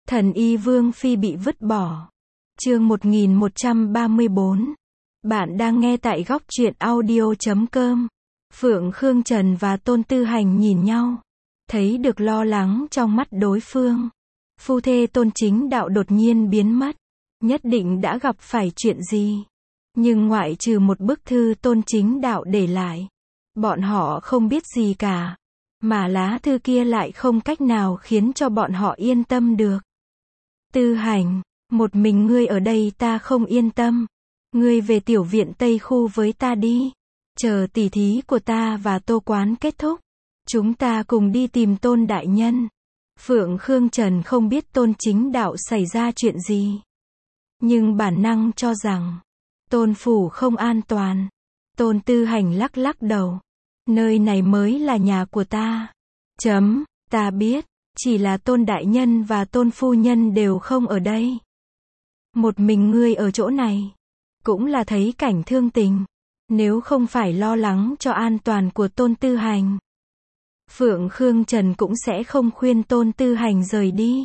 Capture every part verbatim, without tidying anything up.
Thần y Vương Phi bị vứt bỏ. Chương một nghìn một trăm ba mươi bốn. Bạn đang nghe tại góc truyện audio chấm com. Phượng Khương Trần và Tôn Tư Hành nhìn nhau, thấy được lo lắng trong mắt đối phương. Phu thê Tôn Chính Đạo đột nhiên biến mất, nhất định đã gặp phải chuyện gì. Nhưng ngoại trừ một bức thư Tôn Chính Đạo để lại, bọn họ không biết gì cả. Mà lá thư kia lại không cách nào khiến cho bọn họ yên tâm được. Tư Hành, một mình ngươi ở đây ta không yên tâm. Ngươi về tiểu viện Tây Khu với ta đi. Chờ tỉ thí của ta và Tô Quán kết thúc, chúng ta cùng đi tìm Tôn đại nhân. Phượng Khương Trần không biết Tôn Chính Đạo xảy ra chuyện gì, nhưng bản năng cho rằng Tôn phủ không an toàn. Tôn Tư Hành lắc lắc đầu. Nơi này mới là nhà của ta. Chấm, ta biết, chỉ là Tôn đại nhân và Tôn phu nhân đều không ở đây. Một mình ngươi ở chỗ này, cũng là thấy cảnh thương tình. Nếu không phải lo lắng cho an toàn của Tôn Tư Hành, Phượng Khương Trần cũng sẽ không khuyên Tôn Tư Hành rời đi.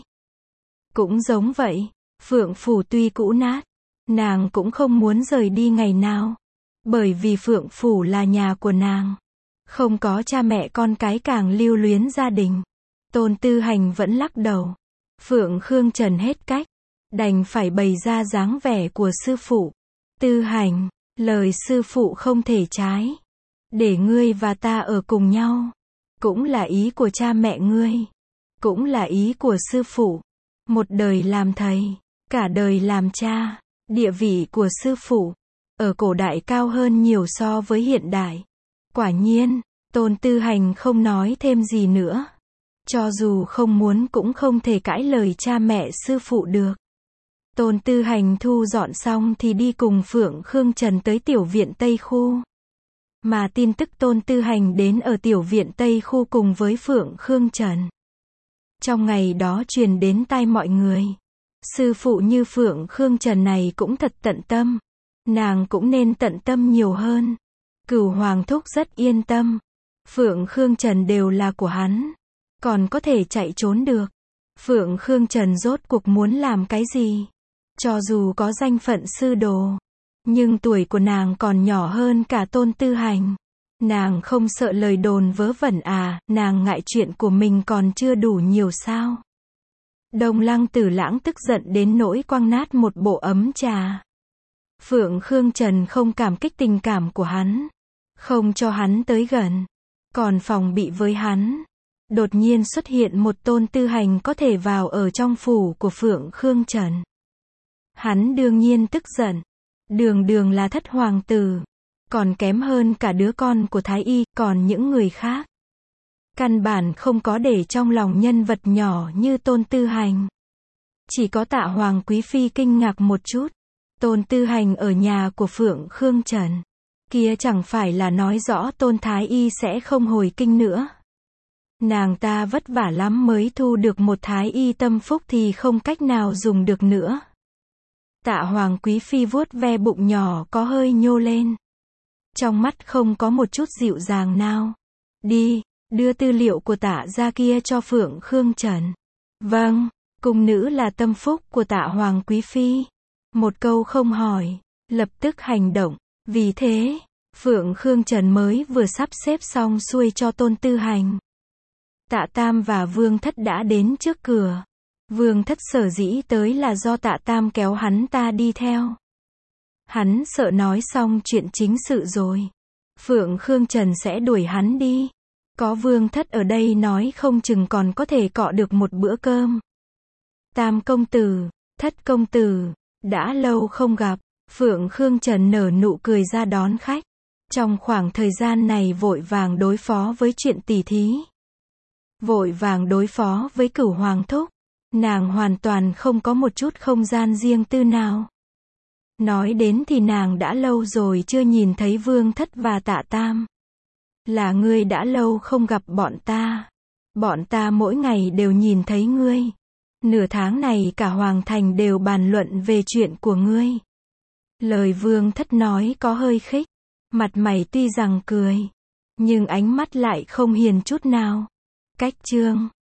Cũng giống vậy, Phượng phủ tuy cũ nát, nàng cũng không muốn rời đi ngày nào. Bởi vì Phượng phủ là nhà của nàng. Không có cha mẹ con cái càng lưu luyến gia đình. Tôn Tư Hành vẫn lắc đầu. Phượng Khương Trần hết cách, đành phải bày ra dáng vẻ của sư phụ. Tư Hành, lời sư phụ không thể trái. Để ngươi và ta ở cùng nhau, cũng là ý của cha mẹ ngươi, cũng là ý của sư phụ. Một đời làm thầy, cả đời làm cha. Địa vị của sư phụ ở cổ đại cao hơn nhiều so với hiện đại. Quả nhiên, Tôn Tư Hành không nói thêm gì nữa. Cho dù không muốn cũng không thể cãi lời cha mẹ sư phụ được. Tôn Tư Hành thu dọn xong thì đi cùng Phượng Khương Trần tới tiểu viện Tây Khu. Mà tin tức Tôn Tư Hành đến ở tiểu viện Tây Khu cùng với Phượng Khương Trần, trong ngày đó truyền đến tai mọi người. Sư phụ như Phượng Khương Trần này cũng thật tận tâm. Nàng cũng nên tận tâm nhiều hơn. Cửu Hoàng Thúc rất yên tâm. Phượng Khương Trần đều là của hắn, còn có thể chạy trốn được. Phượng Khương Trần rốt cuộc muốn làm cái gì? Cho dù có danh phận sư đồ, nhưng tuổi của nàng còn nhỏ hơn cả Tôn Tư Hành. Nàng không sợ lời đồn vớ vẩn à? Nàng ngại chuyện của mình còn chưa đủ nhiều sao? Đông Lăng Tử Lãng tức giận đến nỗi quăng nát một bộ ấm trà. Phượng Khương Trần không cảm kích tình cảm của hắn, không cho hắn tới gần, còn phòng bị với hắn. Đột nhiên xuất hiện một Tôn Tư Hành có thể vào ở trong phủ của Phượng Khương Trần. Hắn đương nhiên tức giận. Đường đường là thất hoàng tử, còn kém hơn cả đứa con của Thái Y, còn những người khác căn bản không có để trong lòng nhân vật nhỏ như Tôn Tư Hành. Chỉ có Tạ Hoàng Quý Phi kinh ngạc một chút. Tôn Tư Hành ở nhà của Phượng Khương Trần, kia chẳng phải là nói rõ Tôn Thái Y sẽ không hồi kinh nữa. Nàng ta vất vả lắm mới thu được một Thái Y tâm phúc thì không cách nào dùng được nữa. Tạ Hoàng Quý Phi vuốt ve bụng nhỏ có hơi nhô lên, trong mắt không có một chút dịu dàng nào. Đi, đưa tư liệu của Tạ gia kia cho Phượng Khương Trần. Vâng, cung nữ là tâm phúc của Tạ Hoàng Quý Phi. Một câu không hỏi, lập tức hành động. Vì thế, Phượng Khương Trần mới vừa sắp xếp xong xuôi cho Tôn Tư Hành. Tạ Tam và Vương Thất đã đến trước cửa. Vương Thất sở dĩ tới là do Tạ Tam kéo hắn ta đi theo. Hắn sợ nói xong chuyện chính sự rồi, Phượng Khương Trần sẽ đuổi hắn đi. Có Vương Thất ở đây nói không chừng còn có thể cọ được một bữa cơm. Tam công tử, Thất công tử, đã lâu không gặp. Phượng Khương Trần nở nụ cười ra đón khách. Trong khoảng thời gian này vội vàng đối phó với chuyện tỉ thí, vội vàng đối phó với Cửu Hoàng Thúc. Nàng hoàn toàn không có một chút không gian riêng tư nào. Nói đến thì nàng đã lâu rồi chưa nhìn thấy Vương Thất và Tạ Tam. Là ngươi đã lâu không gặp bọn ta. Bọn ta mỗi ngày đều nhìn thấy ngươi. Nửa tháng này cả Hoàng Thành đều bàn luận về chuyện của ngươi. Lời Vương Thất nói có hơi khích. Mặt mày tuy rằng cười, nhưng ánh mắt lại không hiền chút nào. Cách chương